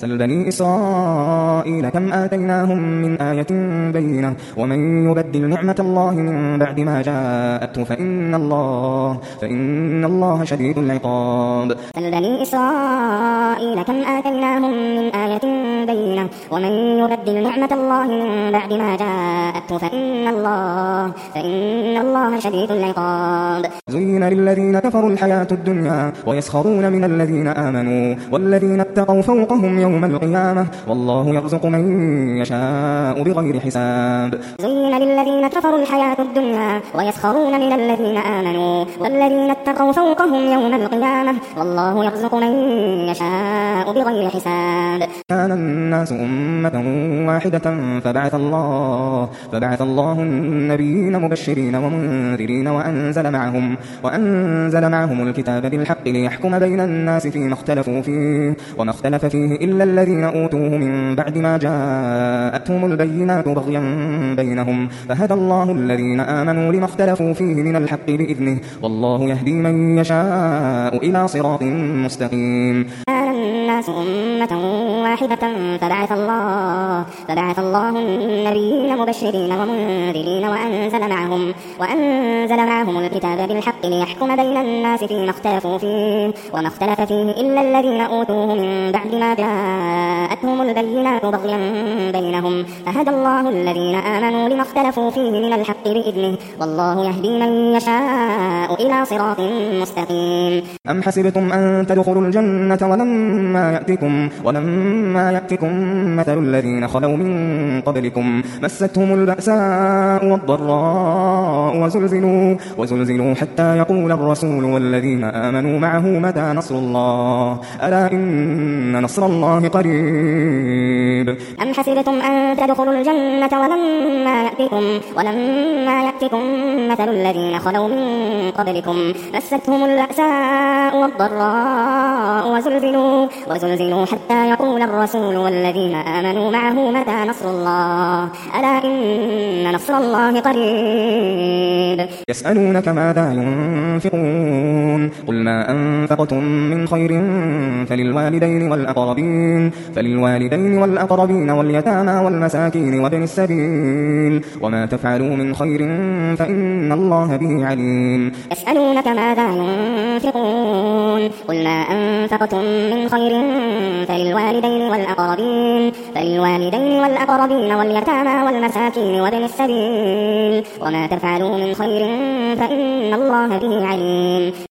سل بني إسرائيل كم آتيناهم من آية بينة ومن يبدل نعمة الله من بعد ما جاءته فإن الله شديد العقاب. سل بني إسرائيل كم آتيناهم من آية بينة ومن يبدل نعمة الله من بعد ما جاءته فإن الله شديد العقاب. زين للذين كفروا الحياة الدنيا ويسخرون من الذين آمنوا والذين اتقوا فوقهم يوم القيامة والله يرزق من يشاء بغير حساب. زين للذين كفروا الحياة الدنيا ويسخرون من الذين آمنوا والذين اتقوا فوقهم يوم القيامة والله يرزق من يشاء بغير حساب. كان الناس أمة واحدة فبعث الله النبيين مبشرين ومنذرين وأنزل معهم الكتاب بالحق ليحكم بين الناس فيما اختلفوا فيه وما اختلف فيه إلا الذين أوتوه من بعد ما جاءتهم البينات بغيا بينهم فهدى الله الذين آمنوا لما اختلفوا فيه من الحق بإذنه والله يهدي من يشاء إلى صراط مستقيم. الناس أمة واحدة فبعث الله النبيين مبشرين ومنذرين وأنزل معهم الكتاب بالحق ليحكم بين الناس فيما اختلفوا فيه وما اختلف فيه إلا الذين أوتوه من بعد ما جاءتهم البينات بغيا بينهم فهدى الله الذين آمنوا لما اختلفوا فيه من الحق بإذنه والله يهدي من يشاء إلى صراط مستقيم. أم حسبتم أن تدخلوا الجنة ولما يأتكم مثل الذين خلوا من قبلكم مستهم البأساء والضراء وزلزلوا حتى يقول الرسول والذين آمنوا معه متى نصر الله ألا إن نصر الله قريب. أم حسبتم أن تدخلوا الجنة ولما يأتكم مثل الذين خلوا من قبلكم مستهم البأساء والضراء وزلزلوا حتى يقول الرسول والذين آمنوا معه متى نصر الله ألا إن نصر الله قريب. يسألونك ماذا ينفقون قل ما أنفقتم من خير فللوالدين والأقربين واليتامى والمساكين وابن السبيل وما تفعلوا من خير فإن الله به عليم. يسألونك ماذا ينفقون قل ما أنفقتم من خير فللوالدين والأقربين واليتامى والمساكين وابن السبيل وما تفعلوا من خير فإن الله به عليم.